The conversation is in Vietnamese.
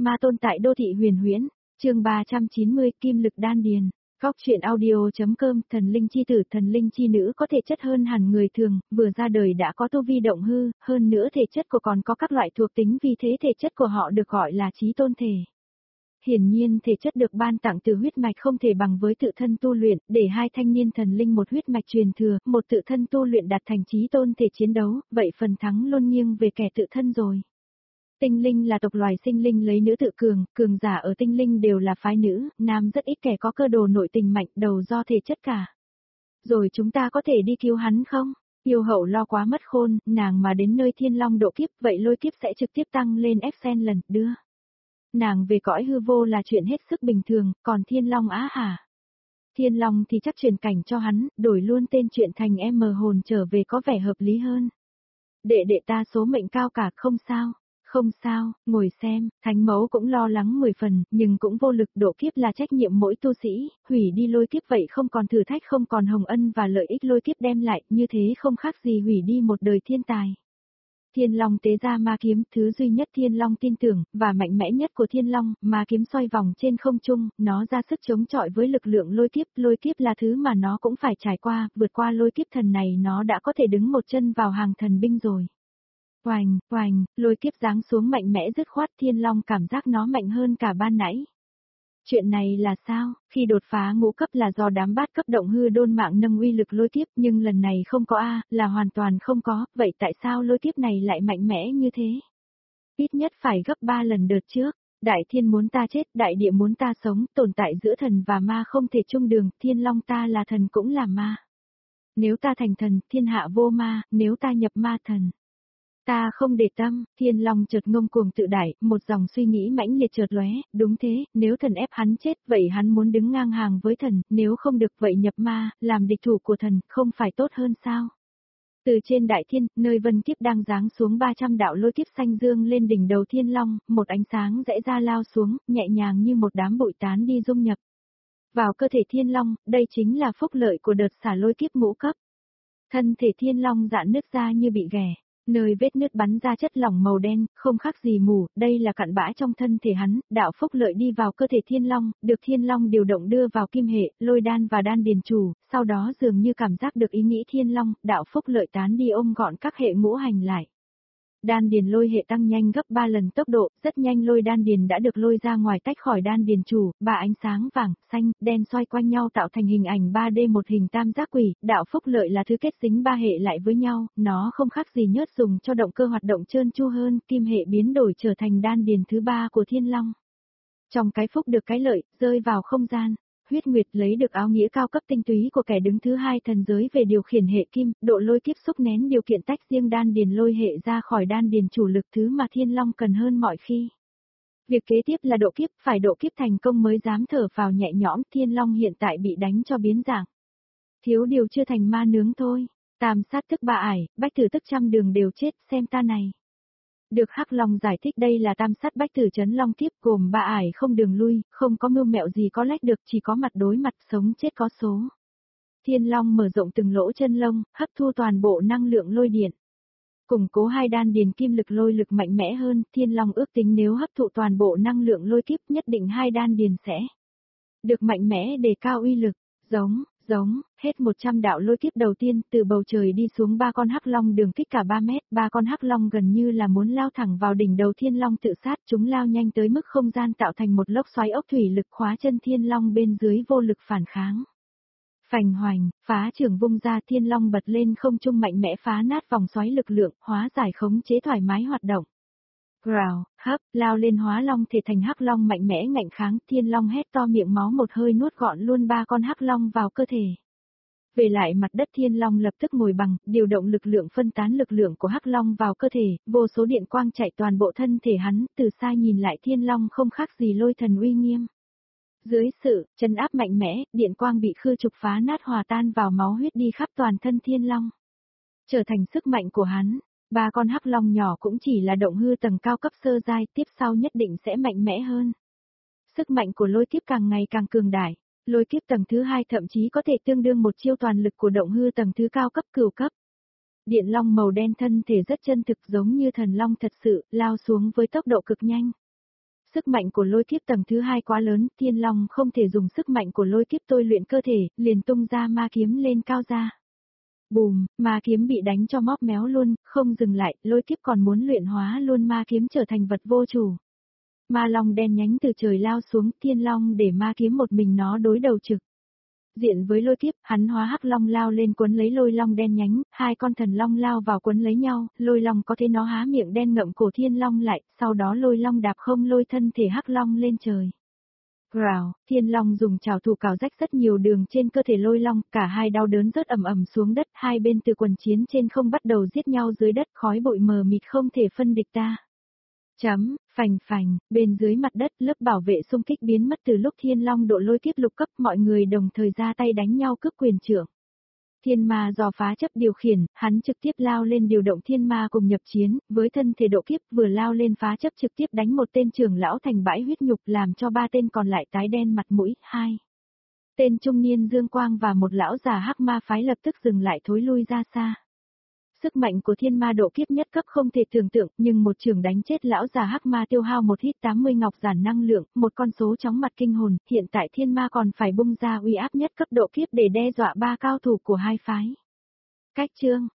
Ma tôn tại đô thị huyền huyễn, chương 390 Kim lực đan điền. Góc truyện audio.com. Thần linh chi tử, thần linh chi nữ có thể chất hơn hẳn người thường, vừa ra đời đã có tu vi động hư, hơn nữa thể chất của còn có các loại thuộc tính, vì thế thể chất của họ được gọi là chí tôn thể. Hiển nhiên thể chất được ban tặng từ huyết mạch không thể bằng với tự thân tu luyện, để hai thanh niên thần linh một huyết mạch truyền thừa, một tự thân tu luyện đạt thành chí tôn thể chiến đấu, vậy phần thắng luôn nghiêng về kẻ tự thân rồi. Tinh linh là tộc loài sinh linh lấy nữ tự cường, cường giả ở tinh linh đều là phái nữ, nam rất ít kẻ có cơ đồ nội tình mạnh, đầu do thể chất cả. Rồi chúng ta có thể đi cứu hắn không? Yêu hậu lo quá mất khôn, nàng mà đến nơi thiên long độ kiếp, vậy lôi kiếp sẽ trực tiếp tăng lên F lần, đưa. Nàng về cõi hư vô là chuyện hết sức bình thường, còn thiên long á hả? Thiên long thì chắc truyền cảnh cho hắn, đổi luôn tên chuyện thành em mờ hồn trở về có vẻ hợp lý hơn. Đệ ta số mệnh cao cả, không sao. Không sao, ngồi xem, thánh mẫu cũng lo lắng 10 phần, nhưng cũng vô lực, độ kiếp là trách nhiệm mỗi tu sĩ, hủy đi lôi kiếp vậy không còn thử thách, không còn hồng ân và lợi ích lôi kiếp đem lại, như thế không khác gì hủy đi một đời thiên tài. Thiên Long tế ra ma kiếm, thứ duy nhất Thiên Long tin tưởng, và mạnh mẽ nhất của Thiên Long, ma kiếm xoay vòng trên không trung, nó ra sức chống chọi với lực lượng lôi kiếp là thứ mà nó cũng phải trải qua, vượt qua lôi kiếp thần này nó đã có thể đứng một chân vào hàng thần binh rồi. Oành, oành, lôi kiếp giáng xuống mạnh mẽ dứt khoát, Thiên Long cảm giác nó mạnh hơn cả ban nãy. Chuyện này là sao? Khi đột phá ngũ cấp là do đám bát cấp động hư đôn mạng nâng uy lực lôi kiếp, nhưng lần này không có là hoàn toàn không có, vậy tại sao lôi kiếp này lại mạnh mẽ như thế? Ít nhất phải gấp 3 lần đợt trước. Đại thiên muốn ta chết, đại địa muốn ta sống, tồn tại giữa thần và ma không thể chung đường, Thiên Long ta là thần cũng là ma. Nếu ta thành thần, thiên hạ vô ma, nếu ta nhập ma thần. Ta không để tâm, Thiên Long chợt ngông cuồng tự đại, một dòng suy nghĩ mãnh liệt chợt lóe, đúng thế, nếu thần ép hắn chết, vậy hắn muốn đứng ngang hàng với thần, nếu không được vậy nhập ma, làm địch thủ của thần, không phải tốt hơn sao? Từ trên đại thiên, nơi vân kiếp đang giáng xuống 300 đạo lôi kiếp xanh dương lên đỉnh đầu Thiên Long, một ánh sáng rẽ ra lao xuống, nhẹ nhàng như một đám bụi tán đi dung nhập vào cơ thể Thiên Long, đây chính là phúc lợi của đợt xả lôi kiếp ngũ cấp. Thân thể Thiên Long rạn nứt ra như bị ghẻ. Nơi vết nứt bắn ra chất lỏng màu đen, không khác gì mù, đây là cặn bã trong thân thể hắn, đạo phúc lợi đi vào cơ thể Thiên Long, được Thiên Long điều động đưa vào kim hệ, lôi đan và đan điền chủ, sau đó dường như cảm giác được ý nghĩ Thiên Long, đạo phúc lợi tán đi ôm gọn các hệ ngũ hành lại. Đan điền lôi hệ tăng nhanh gấp 3 lần tốc độ, rất nhanh lôi đan điền đã được lôi ra ngoài tách khỏi đan điền chủ, ba ánh sáng vàng, xanh, đen xoay quanh nhau tạo thành hình ảnh 3D một hình tam giác quỷ, đạo phúc lợi là thứ kết dính ba hệ lại với nhau, nó không khác gì nhớt dùng cho động cơ hoạt động trơn tru hơn, kim hệ biến đổi trở thành đan điền thứ 3 của Thiên Long. Trong cái phúc được cái lợi, rơi vào không gian. Huyết Nguyệt lấy được áo nghĩa cao cấp tinh túy của kẻ đứng thứ 2 thần giới về điều khiển hệ kim, độ lôi kiếp xúc nén điều kiện tách riêng đan điền lôi hệ ra khỏi đan điền chủ lực, thứ mà Thiên Long cần hơn mọi khi. Việc kế tiếp là độ kiếp, phải độ kiếp thành công mới dám thở phào nhẹ nhõm, Thiên Long hiện tại bị đánh cho biến dạng. Thiếu điều chưa thành ma nướng thôi, tam sát tức ba ải, bách tử tức trăm đường đều chết, xem ta này. Được Hắc Long giải thích đây là tam sát bách tử chấn long tiếp gồm 3 ải không đường lui, không có mưu mẹo gì có lách được, chỉ có mặt đối mặt, sống chết có số. Thiên Long mở rộng từng lỗ chân lông, hấp thu toàn bộ năng lượng lôi điện. Củng cố hai đan điền kim lực lôi lực mạnh mẽ hơn, Thiên Long ước tính nếu hấp thụ toàn bộ năng lượng lôi kiếp nhất định hai đan điền sẽ được mạnh mẽ đề cao uy lực, giống, hết 100 đạo lôi kiếp đầu tiên, từ bầu trời đi xuống 3 con hắc long đường kính cả 3 mét, 3 con hắc long gần như là muốn lao thẳng vào đỉnh đầu Thiên Long tự sát, chúng lao nhanh tới mức không gian tạo thành một lốc xoáy ốc thủy lực khóa chân Thiên Long bên dưới vô lực phản kháng. Phành hoành, phá trường vung ra, Thiên Long bật lên không trung mạnh mẽ phá nát vòng xoáy lực lượng, hóa giải khống chế thoải mái hoạt động. Growl, hấp, lao lên hóa long thể thành hắc long mạnh mẽ ngạnh kháng, Thiên Long hét to miệng máu một hơi nuốt gọn luôn 3 con hắc long vào cơ thể. Về lại mặt đất Thiên Long lập tức ngồi bằng, điều động lực lượng phân tán lực lượng của hắc long vào cơ thể, vô số điện quang chạy toàn bộ thân thể hắn, từ xa nhìn lại Thiên Long không khác gì lôi thần uy nghiêm. Dưới sự trấn áp mạnh mẽ, điện quang bị khư trục phá nát hòa tan vào máu huyết đi khắp toàn thân Thiên Long. Trở thành sức mạnh của hắn. 3 con hắc long nhỏ cũng chỉ là động hư tầng cao cấp sơ giai, tiếp sau nhất định sẽ mạnh mẽ hơn. Sức mạnh của lôi kiếp càng ngày càng cường đại, lôi kiếp tầng thứ 2 thậm chí có thể tương đương một chiêu toàn lực của động hư tầng thứ cao cấp cửu cấp. Điện long màu đen thân thể rất chân thực giống như thần long thật sự, lao xuống với tốc độ cực nhanh. Sức mạnh của lôi kiếp tầng thứ 2 quá lớn, Thiên Long không thể dùng sức mạnh của lôi kiếp tôi luyện cơ thể, liền tung ra ma kiếm lên cao ra. Bùm, ma kiếm bị đánh cho móc méo luôn, không dừng lại, lôi kiếp còn muốn luyện hóa luôn ma kiếm trở thành vật vô chủ. Ma long đen nhánh từ trời lao xuống, Thiên Long để ma kiếm một mình nó đối đầu trực diện với lôi kiếp, hắn hóa hắc long lao lên quấn lấy lôi long đen nhánh, hai con thần long lao vào quấn lấy nhau, lôi long có thế nó há miệng đen ngậm cổ thiên long lại, sau đó lôi long đạp không lôi thân thể hắc long lên trời. Rào, thiên long dùng trảo thủ cào rách rất nhiều đường trên cơ thể lôi long, cả hai đau đớn rớt ầm ầm xuống đất, hai bên từ quần chiến trên không bắt đầu giết nhau dưới đất, khói bụi mờ mịt không thể phân địch ta. Phành phành, bên dưới mặt đất lớp bảo vệ xung kích biến mất từ lúc thiên long độ lôi kiếp lục cấp, mọi người đồng thời ra tay đánh nhau cướp quyền trưởng. Thiên ma do phá chấp điều khiển, hắn trực tiếp lao lên điều động thiên ma cùng nhập chiến, với thân thể độ kiếp vừa lao lên phá chấp trực tiếp đánh một tên trưởng lão thành bãi huyết nhục làm cho ba tên còn lại tái đen mặt mũi, hai. Tên trung niên dương quang và một lão già hắc ma phái lập tức dừng lại thối lui ra xa. Sức mạnh của thiên ma độ kiếp nhất cấp không thể tưởng tượng, nhưng một trường đánh chết lão già hắc ma tiêu hao một hít 80 ngọc giản năng lượng, một con số chóng mặt kinh hồn, hiện tại thiên ma còn phải bung ra uy áp nhất cấp độ kiếp để đe dọa ba cao thủ của hai phái. Cách chương